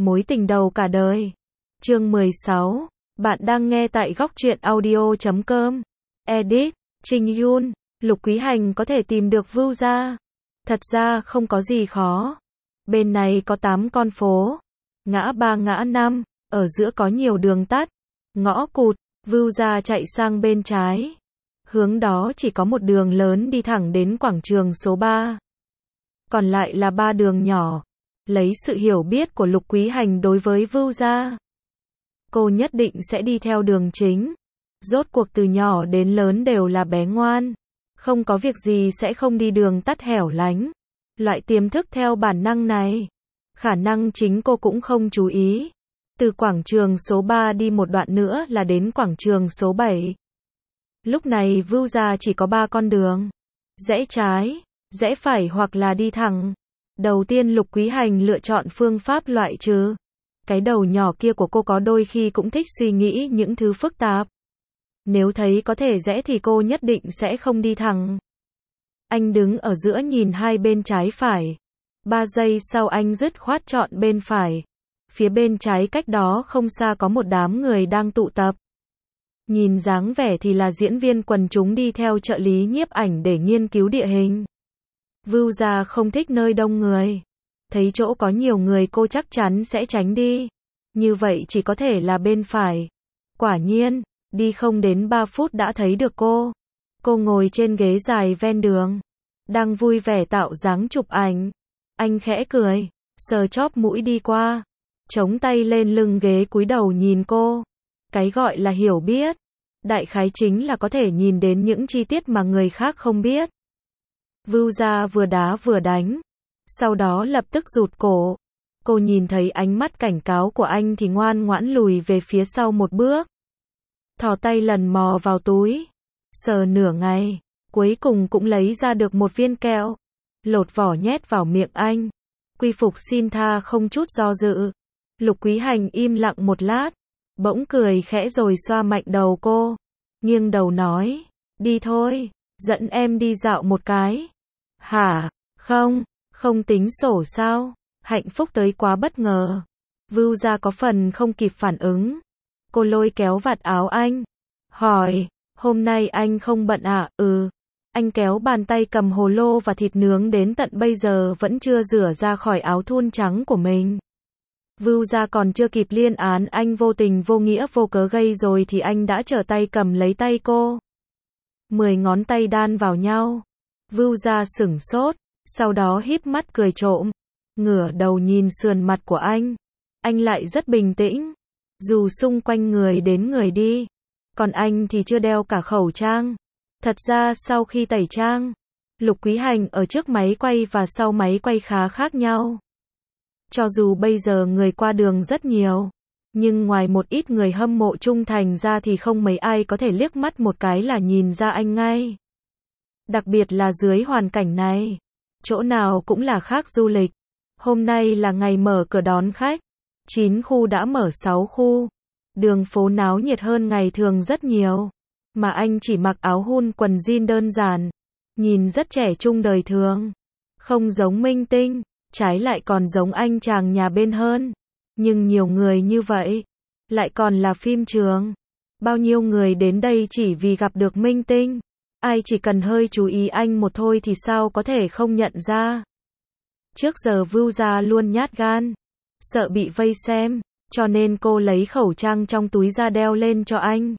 Mối tình đầu cả đời. Chương 16. Bạn đang nghe tại góc truyện audio.com. Edit, Trình Yun. Lục Quý Hành có thể tìm được Vưu gia. Thật ra không có gì khó. Bên này có 8 con phố. Ngã 3 ngã 5, ở giữa có nhiều đường tắt. Ngõ cụt, Vưu gia chạy sang bên trái. Hướng đó chỉ có một đường lớn đi thẳng đến quảng trường số 3. Còn lại là 3 đường nhỏ. Lấy sự hiểu biết của Lục Quý Hành đối với Vưu gia, cô nhất định sẽ đi theo đường chính. Rốt cuộc từ nhỏ đến lớn đều là bé ngoan. Không có việc gì sẽ không đi đường tắt hẻo lánh. Loại tiềm thức theo bản năng này, khả năng chính cô cũng không chú ý. Từ quảng trường số 3 đi một đoạn nữa là đến quảng trường số 7. Lúc này Vưu gia chỉ có 3 con đường. Rẽ trái, rẽ phải hoặc là đi thẳng. Đầu tiên Lục Quý Hành lựa chọn phương pháp loại trừ. Cái đầu nhỏ kia của cô có đôi khi cũng thích suy nghĩ những thứ phức tạp. Nếu thấy có thể rẽ thì cô nhất định sẽ không đi thẳng. Anh đứng ở giữa nhìn hai bên trái phải. 3 giây sau anh dứt khoát chọn bên phải. Phía bên trái cách đó không xa có một đám người đang tụ tập. Nhìn dáng vẻ thì là diễn viên quần chúng đi theo trợ lý nhiếp ảnh để nghiên cứu địa hình. Vưu gia không thích nơi đông người. Thấy chỗ có nhiều người cô chắc chắn sẽ tránh đi. Như vậy chỉ có thể là bên phải. Quả nhiên, đi không đến 3 phút đã thấy được cô. Cô ngồi trên ghế dài ven đường, đang vui vẻ tạo dáng chụp ảnh. Anh khẽ cười, sờ chóp mũi đi qua, chống tay lên lưng ghế cúi đầu nhìn cô. Cái gọi là hiểu biết, đại khái chính là có thể nhìn đến những chi tiết mà người khác không biết. Vưu gia vừa đá vừa đánh, sau đó lập tức rụt cổ. Cô nhìn thấy ánh mắt cảnh cáo của anh thì ngoan ngoãn lùi về phía sau một bước. Thò tay lần mò vào túi, sờ nửa ngày, cuối cùng cũng lấy ra được một viên kẹo. Lột vỏ nhét vào miệng anh. Quy phục xin tha không chút do dự. Lục Quý Hành im lặng một lát, bỗng cười khẽ rồi xoa mạnh đầu cô. Nghiêng đầu nói, đi thôi, dẫn em đi dạo một cái. Hả, không tính sổ sao? Hạnh phúc tới quá bất ngờ. Vưu gia có phần không kịp phản ứng. Cô lôi kéo vạt áo anh, hỏi, hôm nay anh không bận à? Ừ. Anh kéo bàn tay cầm hồ lô và thịt nướng đến tận bây giờ vẫn chưa rửa ra khỏi áo thun trắng của mình. Vưu gia còn chưa kịp liên án anh vô tình vô nghĩa vô cớ gây rồi thì anh đã trở tay cầm lấy tay cô. 10 ngón tay đan vào nhau. Vưu gia sửng sốt, sau đó híp mắt cười trộm, ngửa đầu nhìn sườn mặt của anh. Anh lại rất bình tĩnh, dù xung quanh người đến người đi, còn anh thì chưa đeo cả khẩu trang. Thật ra sau khi tẩy trang, Lục Quý Hành ở trước máy quay và sau máy quay khá khác nhau. Cho dù bây giờ người qua đường rất nhiều, nhưng ngoài một ít người hâm mộ trung thành ra thì không mấy ai có thể liếc mắt một cái là nhìn ra anh ngay. Đặc biệt là dưới hoàn cảnh này, chỗ nào cũng là khác du lịch. Hôm nay là ngày mở cửa đón khách. 9 khu đã mở 6 khu. Đường phố náo nhiệt hơn ngày thường rất nhiều. Mà anh chỉ mặc áo hun quần jean đơn giản. Nhìn rất trẻ trung đời thường. Không giống minh tinh, trái lại còn giống anh chàng nhà bên hơn. Nhưng nhiều người như vậy, lại còn là phim trường. Bao nhiêu người đến đây chỉ vì gặp được minh tinh. Ai chỉ cần hơi chú ý anh một thôi thì sao có thể không nhận ra. Trước giờ Vưu gia luôn nhát gan, sợ bị vây xem, cho nên cô lấy khẩu trang trong túi ra đeo lên cho anh.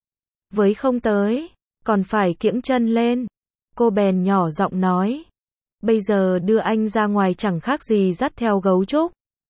Với không tới, còn phải kiễng chân lên. Cô bèn nhỏ giọng nói, bây giờ đưa anh ra ngoài chẳng khác gì dắt theo gấu trúc.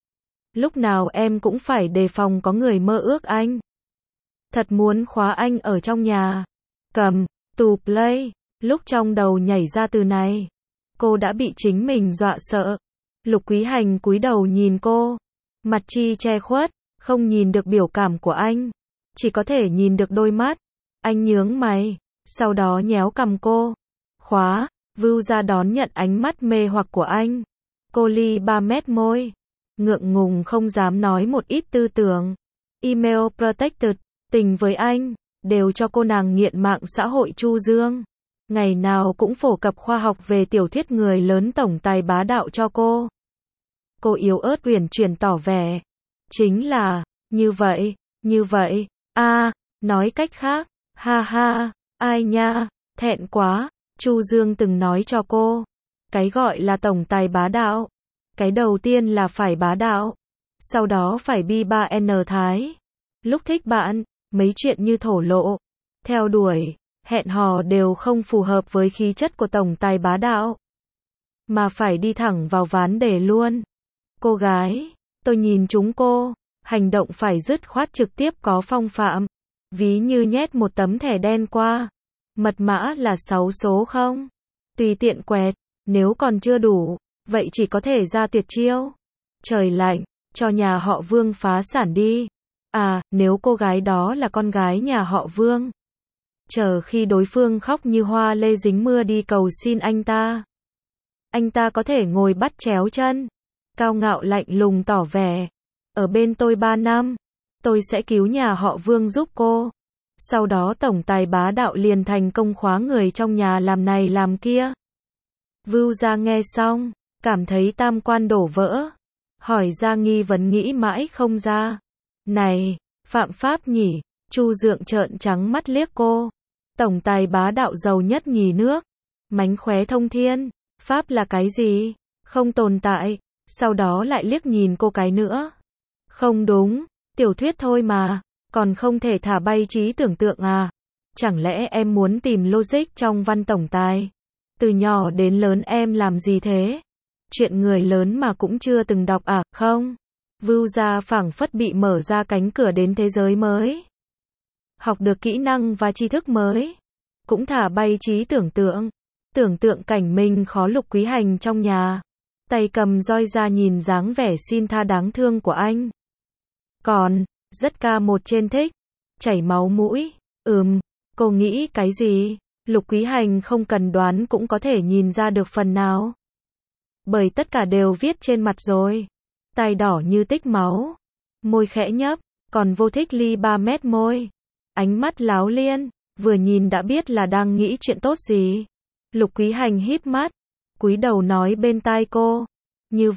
Lúc nào em cũng phải đề phòng có người mơ ước anh. Thật muốn khóa anh ở trong nhà. Cầm tù play. Lúc trong đầu nhảy ra từ này, cô đã bị chính mình dọa sợ. Lục Quý Hành cúi đầu nhìn cô, mặt chi che khuất, không nhìn được biểu cảm của anh, chỉ có thể nhìn được đôi mắt. Anh nhướng mày, sau đó nhéo cằm cô. Khóa. Vưu gia đón nhận ánh mắt mê hoặc của anh. Cô ly 3 mét môi, ngượng ngùng không dám nói một ít tư tưởng. Email protected, tình với anh, đều cho cô nàng nghiện mạng xã hội Chu Dương. Ngày nào cũng phổ cập khoa học về tiểu thuyết người lớn tổng tài bá đạo cho cô. Cô yếu ớt uyển chuyển tỏ vẻ, Chính là, như vậy, nói cách khác, ha ha, ai nha, thẹn quá, Chu Dương từng nói cho cô, cái gọi là tổng tài bá đạo, cái đầu tiên là phải bá đạo, sau đó phải bi ba n thái, lúc thích bạn, mấy chuyện như thổ lộ, theo đuổi, hẹn hò đều không phù hợp với khí chất của tổng tài bá đạo, mà phải đi thẳng vào ván đề luôn. Cô gái, tôi nhìn chúng cô, hành động phải dứt khoát trực tiếp có phong phạm, ví như nhét một tấm thẻ đen qua, mật mã là 6 số không, tùy tiện quẹt, nếu còn chưa đủ, vậy chỉ có thể ra tuyệt chiêu. Trời lạnh, cho nhà họ Vương phá sản đi. Nếu cô gái đó là con gái nhà họ Vương. Chờ khi đối phương khóc như hoa lê dính mưa đi cầu xin anh ta có thể ngồi bắt chéo chân, cao ngạo lạnh lùng tỏ vẻ, ở bên tôi 3 năm, tôi sẽ cứu nhà họ Vương giúp cô. Sau đó tổng tài bá đạo liền thành công khóa người trong nhà làm này làm kia. Vưu Gia nghe xong, cảm thấy tam quan đổ vỡ, hỏi ra nghi vấn nghĩ mãi không ra. Này, phạm pháp nhỉ? Chu Dượng trợn trắng mắt liếc cô. Tổng tài bá đạo giàu nhất nhì nước, mánh khóe thông thiên, pháp là cái gì? Không tồn tại. Sau đó lại liếc nhìn cô cái nữa. Không đúng, tiểu thuyết thôi mà, còn không thể thả bay trí tưởng tượng à? Chẳng lẽ em muốn tìm logic trong văn tổng tài? Từ nhỏ đến lớn em làm gì thế? Chuyện người lớn mà cũng chưa từng đọc à? Không. Vưu Gia phảng phất bị mở ra cánh cửa đến thế giới mới. Học được kỹ năng và tri thức mới. Cũng thả bay trí tưởng tượng. Tưởng tượng cảnh mình khó Lục Quý Hành trong nhà. Tay cầm roi ra nhìn dáng vẻ xin tha đáng thương của anh. Còn, rất ca một trên thích. Chảy máu mũi. Cô nghĩ cái gì? Lục Quý Hành không cần đoán cũng có thể nhìn ra được phần nào. Bởi tất cả đều viết trên mặt rồi. Tai đỏ như tích máu. Môi khẽ nhấp, còn vô thích ly 3 mét môi. Ánh mắt láo liên, vừa nhìn đã biết là đang nghĩ chuyện tốt gì. Lục Quý Hành híp mắt, cúi đầu nói bên tai cô. Như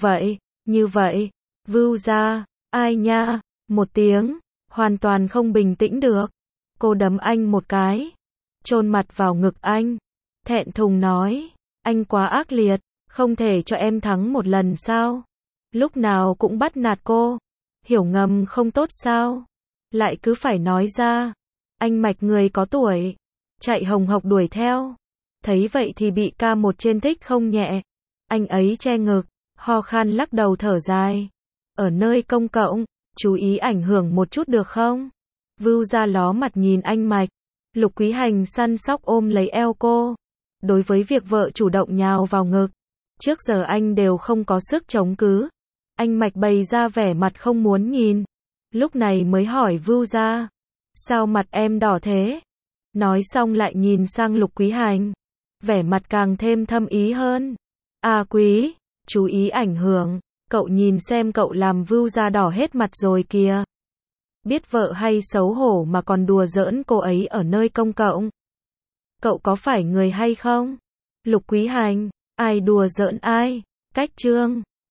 vậy, Vưu Gia, ai nha, một tiếng, hoàn toàn không bình tĩnh được. Cô đấm anh một cái, chôn mặt vào ngực anh, thẹn thùng nói, anh quá ác liệt, không thể cho em thắng một lần sao? Lúc nào cũng bắt nạt cô, hiểu ngầm không tốt sao? Lại cứ phải nói ra. Anh mạch người có tuổi, chạy hồng hộc đuổi theo. Thấy vậy thì bị ca một trên thích không nhẹ. Anh ấy che ngực, ho khan lắc đầu thở dài. Ở nơi công cộng, chú ý ảnh hưởng một chút được không? Vưu Gia ló mặt nhìn anh mạch. Lục Quý Hành săn sóc ôm lấy eo cô. Đối với việc vợ chủ động nhào vào ngực, trước giờ anh đều không có sức chống cứ. Anh mạch bày ra vẻ mặt không muốn nhìn. Lúc này mới hỏi Vưu Gia, sao mặt em đỏ thế? Nói xong lại nhìn sang Lục Quý Hành, vẻ mặt càng thêm thâm ý hơn. Quý, chú ý ảnh hưởng, cậu nhìn xem cậu làm Vưu Gia đỏ hết mặt rồi kìa. Biết vợ hay xấu hổ mà còn đùa giỡn cô ấy ở nơi công cộng. Cậu có phải người hay không? Lục Quý Hành, ai đùa giỡn ai? Cách trương.